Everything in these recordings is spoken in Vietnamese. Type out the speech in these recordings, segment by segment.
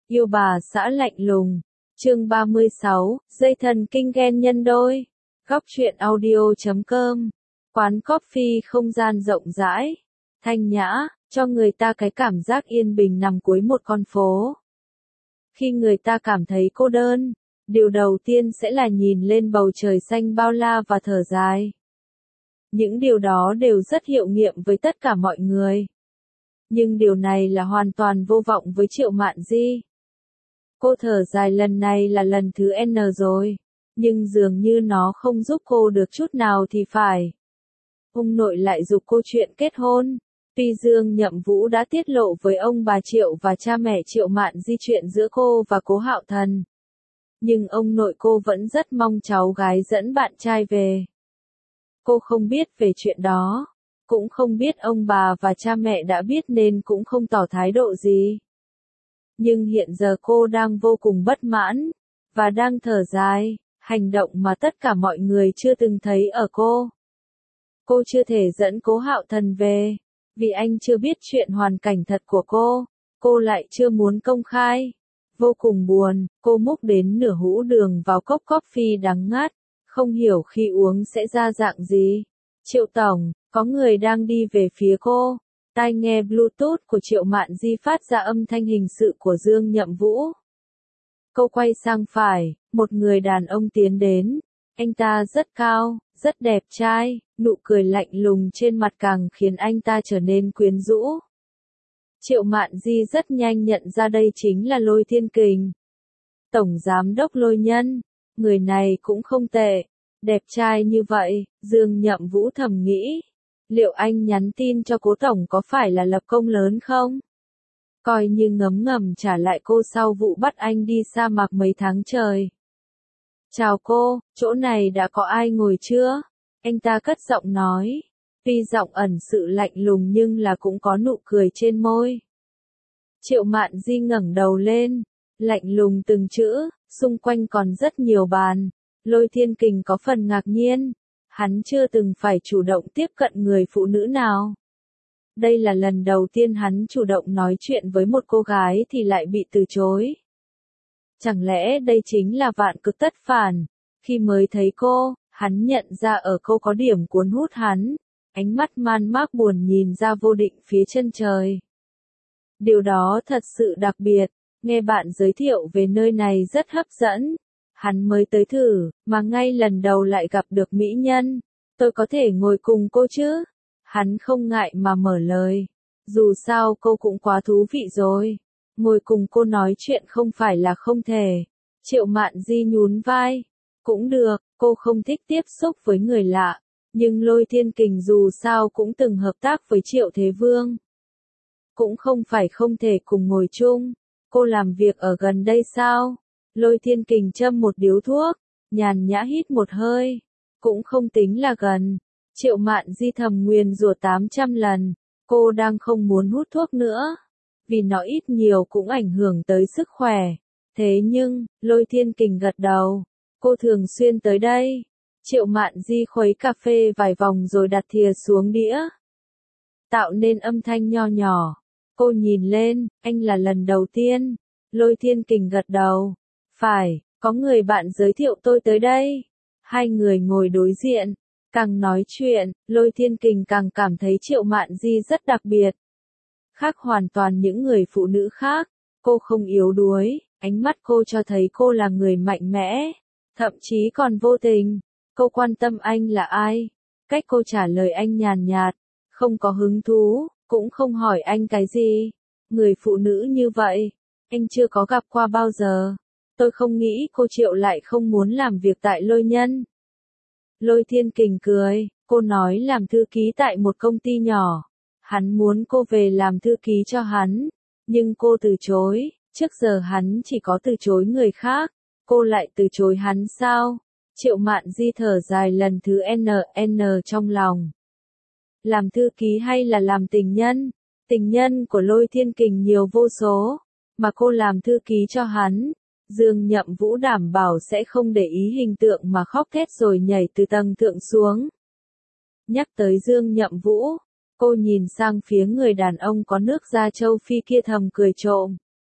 Yêu bà xã lạnh lùng. Chương 36, dây thần kinh ghen nhân đôi. Góc truyện audio.com. Quán coffee không gian rộng rãi, thanh nhã, cho người ta cái cảm giác yên bình nằm cuối một con phố. Khi người ta cảm thấy cô đơn, điều đầu tiên sẽ là nhìn lên bầu trời xanh bao la và thở dài. Những điều đó đều rất hiệu nghiệm với tất cả mọi người. Nhưng điều này là hoàn toàn vô vọng với Triệu Mạn Di. Cô thở dài lần này là lần thứ N rồi, nhưng dường như nó không giúp cô được chút nào thì phải. Ông nội lại giục cô chuyện kết hôn. Tuy Dương Nhậm Vũ đã tiết lộ với ông bà Triệu và cha mẹ Triệu Mạn Di chuyện giữa cô và Cố Hạo Thần, nhưng ông nội cô vẫn rất mong cháu gái dẫn bạn trai về. Cô không biết về chuyện đó, cũng không biết ông bà và cha mẹ đã biết nên cũng không tỏ thái độ gì. Nhưng hiện giờ cô đang vô cùng bất mãn, và đang thở dài, hành động mà tất cả mọi người chưa từng thấy ở cô. Cô chưa thể dẫn Cố Hạo Thần về, vì anh chưa biết chuyện hoàn cảnh thật của cô lại chưa muốn công khai. Vô cùng buồn, cô múc đến nửa hũ đường vào cốc coffee đắng ngắt, không hiểu khi uống sẽ ra dạng gì. Triệu Tổng, có người đang đi về phía cô. Tai nghe Bluetooth của Triệu Mạn Di phát ra âm thanh hình sự của Dương Nhậm Vũ. Cô quay sang phải, một người đàn ông tiến đến. Anh ta rất cao, rất đẹp trai, nụ cười lạnh lùng trên mặt càng khiến anh ta trở nên quyến rũ. Triệu Mạn Di rất nhanh nhận ra đây chính là Lôi Thiên Kình, Tổng Giám đốc Lôi Nhân. Người này cũng không tệ, đẹp trai như vậy, Dương Nhậm Vũ thầm nghĩ. Liệu anh nhắn tin cho Cố Tổng có phải là lập công lớn không? Coi như ngấm ngầm trả lại cô sau vụ bắt anh đi sa mạc mấy tháng trời. Chào cô, chỗ này đã có ai ngồi chưa? Anh ta cất giọng nói. Tuy giọng ẩn sự lạnh lùng nhưng là cũng có nụ cười trên môi. Triệu Mạn Di ngẩng đầu lên, lạnh lùng từng chữ, xung quanh còn rất nhiều bàn. Lôi Thiên Kình có phần ngạc nhiên. Hắn chưa từng phải chủ động tiếp cận người phụ nữ nào. Đây là lần đầu tiên hắn chủ động nói chuyện với một cô gái thì lại bị từ chối. Chẳng lẽ đây chính là vạn cực tất phản? Khi mới thấy cô, hắn nhận ra ở cô có điểm cuốn hút hắn. Ánh mắt man mác buồn nhìn ra vô định phía chân trời. Điều đó thật sự đặc biệt. Nghe bạn giới thiệu về nơi này rất hấp dẫn. Hắn mới tới thử, mà ngay lần đầu lại gặp được mỹ nhân. Tôi có thể ngồi cùng cô chứ? Hắn không ngại mà mở lời. Dù sao cô cũng quá thú vị rồi. Ngồi cùng cô nói chuyện không phải là không thể. Triệu Mạn Di nhún vai. Cũng được, cô không thích tiếp xúc với người lạ. Nhưng Lôi Thiên Kình dù sao cũng từng hợp tác với Triệu Thế Vương. Cũng không phải không thể cùng ngồi chung. Cô làm việc ở gần đây sao? Lôi Thiên Kình châm một điếu thuốc, nhàn nhã hít một hơi. Cũng không tính là gần. Triệu Mạn Di thầm nguyền rủa 800 lần. Cô đang không muốn hút thuốc nữa. Vì nó ít nhiều cũng ảnh hưởng tới sức khỏe. Thế nhưng, Lôi Thiên Kình gật đầu. Cô thường xuyên tới đây. Triệu Mạn Di khuấy cà phê vài vòng rồi đặt thìa xuống đĩa. Tạo nên âm thanh nho nhỏ. Cô nhìn lên, anh là lần đầu tiên. Lôi Thiên Kình gật đầu. Phải, có người bạn giới thiệu tôi tới đây. Hai người ngồi đối diện. Càng nói chuyện, Lôi Thiên Kình càng cảm thấy Triệu Mạn Di rất đặc biệt. Khác hoàn toàn những người phụ nữ khác. Cô không yếu đuối, ánh mắt cô cho thấy cô là người mạnh mẽ. Thậm chí còn vô tình. Cô quan tâm anh là ai. Cách cô trả lời anh nhàn nhạt, không có hứng thú, cũng không hỏi anh cái gì. Người phụ nữ như vậy, anh chưa có gặp qua bao giờ. Tôi không nghĩ cô Triệu lại không muốn làm việc tại Lôi Nhân. Lôi Thiên Kình cười, cô nói làm thư ký tại một công ty nhỏ. Hắn muốn cô về làm thư ký cho hắn, nhưng cô từ chối. Trước giờ hắn chỉ có từ chối người khác, cô lại từ chối hắn sao? Triệu Mạn Di thở dài lần thứ N trong lòng. Làm thư ký hay là làm tình nhân? Tình nhân của Lôi Thiên Kình nhiều vô số, mà cô làm thư ký cho hắn. Dương Nhậm Vũ đảm bảo sẽ không để ý hình tượng mà khóc thét rồi nhảy từ tầng thượng xuống. Nhắc tới Dương Nhậm Vũ, cô nhìn sang phía người đàn ông có nước da châu Phi kia thầm cười trộm.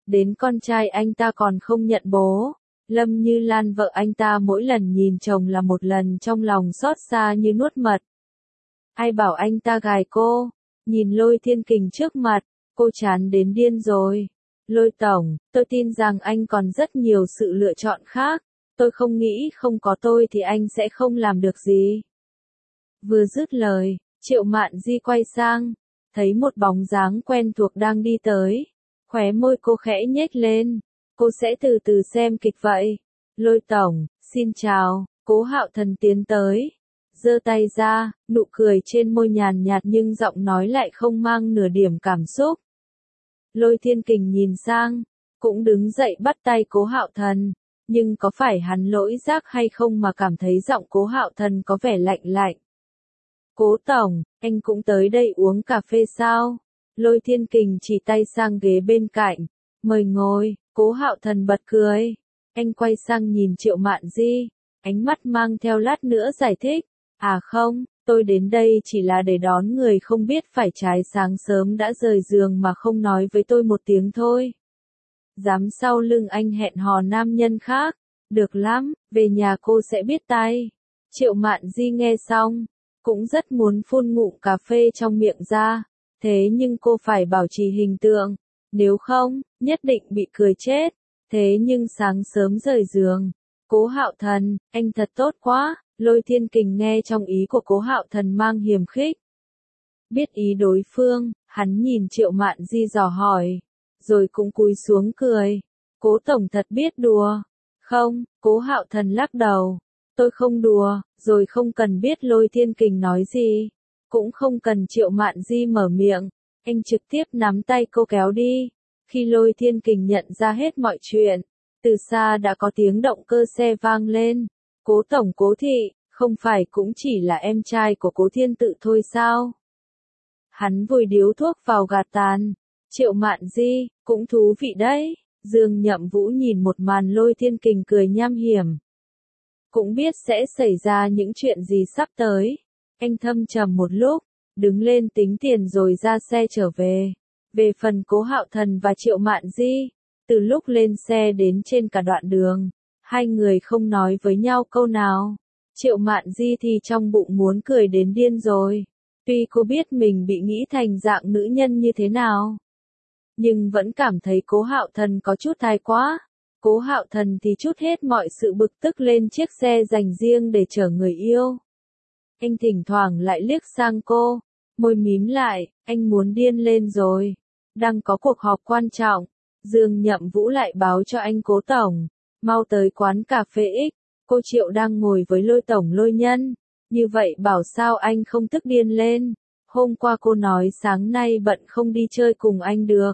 Đến con trai anh ta còn không nhận bố. Lâm Như Lan vợ anh ta mỗi lần nhìn chồng là một lần trong lòng xót xa như nuốt mật. Ai bảo anh ta gài cô? Nhìn Lôi Thiên Kình trước mặt, cô chán đến điên rồi. Lôi tổng, tôi tin rằng anh còn rất nhiều sự lựa chọn khác. Tôi không nghĩ không có tôi thì anh sẽ không làm được gì. Vừa dứt lời, Triệu Mạn Di quay sang, thấy một bóng dáng quen thuộc đang đi tới. Khóe môi cô khẽ nhếch lên. Cô sẽ từ từ xem kịch vậy. Lôi tổng, xin chào. Cố Hạo Thần tiến tới, giơ tay ra, nụ cười trên môi nhàn nhạt nhưng giọng nói lại không mang nửa điểm cảm xúc. Lôi Thiên Kình nhìn sang, cũng đứng dậy bắt tay Cố Hạo Thần, nhưng có phải hắn lỗi giác hay không mà cảm thấy giọng Cố Hạo Thần có vẻ lạnh lạnh. Cố tổng, anh cũng tới đây uống cà phê sao? Lôi Thiên Kình chỉ tay sang ghế bên cạnh, mời ngồi. Cố Hạo Thần bật cười, anh quay sang nhìn Triệu Mạn Di, ánh mắt mang theo lát nữa giải thích, à không, tôi đến đây chỉ là để đón người không biết phải trái sáng sớm đã rời giường mà không nói với tôi một tiếng thôi. Dám sau lưng anh hẹn hò nam nhân khác, được lắm, về nhà cô sẽ biết tay. Triệu Mạn Di nghe xong, cũng rất muốn phun ngụm cà phê trong miệng ra, thế nhưng cô phải bảo trì hình tượng. Nếu không, nhất định bị cười chết. Thế nhưng sáng sớm rời giường. Cố Hạo Thần, anh thật tốt quá. Lôi Thiên Kình nghe trong ý của Cố Hạo Thần mang hiềm khích. Biết ý đối phương, hắn nhìn Triệu Mạn Di dò hỏi. Rồi cũng cúi xuống cười. Cố tổng thật biết đùa. Không, Cố Hạo Thần lắc đầu. Tôi không đùa, rồi không cần biết Lôi Thiên Kình nói gì. Cũng không cần Triệu Mạn Di mở miệng. Anh trực tiếp nắm tay cô kéo đi. Khi Lôi Thiên Kình nhận ra hết mọi chuyện, từ xa đã có tiếng động cơ xe vang lên. Cố tổng Cố thị, không phải cũng chỉ là em trai của Cố Thiên Tự thôi sao? Hắn vùi điếu thuốc vào gạt tàn. Triệu Mạn Di, cũng thú vị đấy. Dương Nhậm Vũ nhìn một màn Lôi Thiên Kình cười nham hiểm. Cũng biết sẽ xảy ra những chuyện gì sắp tới. Anh thâm trầm một lúc, đứng lên tính tiền rồi ra xe trở về. Về phần Cố Hạo Thần và Triệu Mạn Di, từ lúc lên xe đến trên cả đoạn đường, hai người không nói với nhau câu nào. Triệu Mạn Di thì trong bụng muốn cười đến điên rồi. Tuy cô biết mình bị nghĩ thành dạng nữ nhân như thế nào, nhưng vẫn cảm thấy Cố Hạo Thần có chút thái quá. Cố Hạo Thần thì trút hết mọi sự bực tức lên chiếc xe dành riêng để chở người yêu. Anh thỉnh thoảng lại liếc sang cô, môi mím lại, anh muốn điên lên rồi. Đang có cuộc họp quan trọng, Dương Nhậm Vũ lại báo cho anh Cố tổng, mau tới quán cà phê X, cô Triệu đang ngồi với Lôi tổng Lôi nhân. Như vậy bảo sao anh không tức điên lên. Hôm qua cô nói sáng nay bận không đi chơi cùng anh được,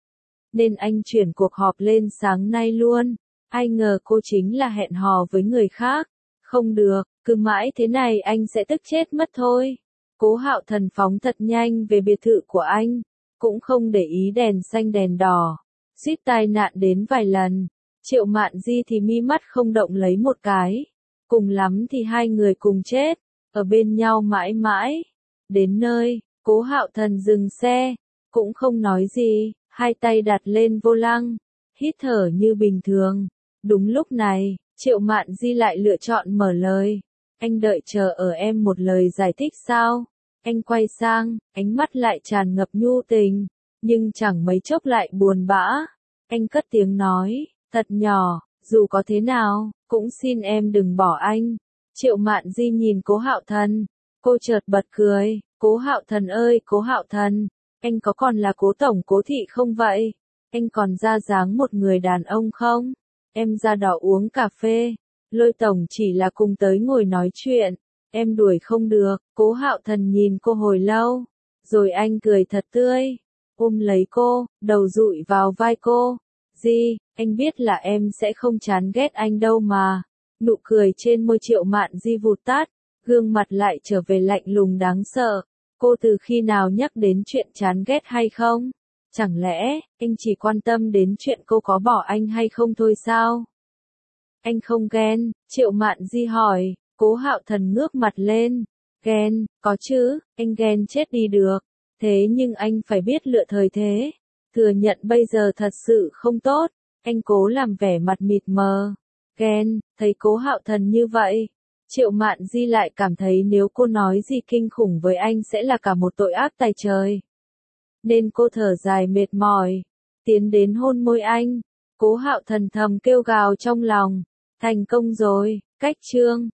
nên anh chuyển cuộc họp lên sáng nay luôn. Ai ngờ cô chính là hẹn hò với người khác. Không được, cứ mãi thế này anh sẽ tức chết mất thôi. Cố Hạo Thần phóng thật nhanh về biệt thự của anh, cũng không để ý đèn xanh đèn đỏ, suýt tai nạn đến vài lần. Triệu Mạn Di thì mi mắt không động lấy một cái. Cùng lắm thì hai người cùng chết, ở bên nhau mãi mãi. Đến nơi, Cố Hạo Thần dừng xe, cũng không nói gì, hai tay đặt lên vô lăng, hít thở như bình thường. Đúng lúc này, Triệu Mạn Di lại lựa chọn mở lời. Anh đợi chờ ở em một lời giải thích sao? Anh quay sang, ánh mắt lại tràn ngập nhu tình, nhưng chẳng mấy chốc lại buồn bã. Anh cất tiếng nói, thật nhỏ, dù có thế nào, cũng xin em đừng bỏ anh. Triệu Mạn Di nhìn Cố Hạo Thần, cô chợt bật cười, Cố Hạo Thần ơi Cố Hạo Thần, anh có còn là Cố tổng Cố thị không vậy? Anh còn ra dáng một người đàn ông không? Em ra đó uống cà phê, Lôi tổng chỉ là cùng tới ngồi nói chuyện, em đuổi không được. Cố Hạo Thần nhìn cô hồi lâu, rồi anh cười thật tươi, ôm lấy cô, đầu dụi vào vai cô. Di, anh biết là em sẽ không chán ghét anh đâu mà. Nụ cười trên môi Triệu Mạn Di vụt tắt, gương mặt lại trở về lạnh lùng đáng sợ. Cô từ khi nào nhắc đến chuyện chán ghét hay không? Chẳng lẽ, anh chỉ quan tâm đến chuyện cô có bỏ anh hay không thôi sao? Anh không ghen, Triệu Mạn Di hỏi. Cố Hạo Thần ngước mặt lên. Ghen, có chứ, anh ghen chết đi được. Thế nhưng anh phải biết lựa thời thế. Thừa nhận bây giờ thật sự không tốt, anh cố làm vẻ mặt mịt mờ. Ghen, thấy Cố Hạo Thần như vậy. Triệu Mạn Di lại cảm thấy nếu cô nói gì kinh khủng với anh sẽ là cả một tội ác tày trời. Nên cô thở dài mệt mỏi, tiến đến hôn môi anh. Cố Hạo Thần thầm kêu gào trong lòng, thành công rồi, cách chương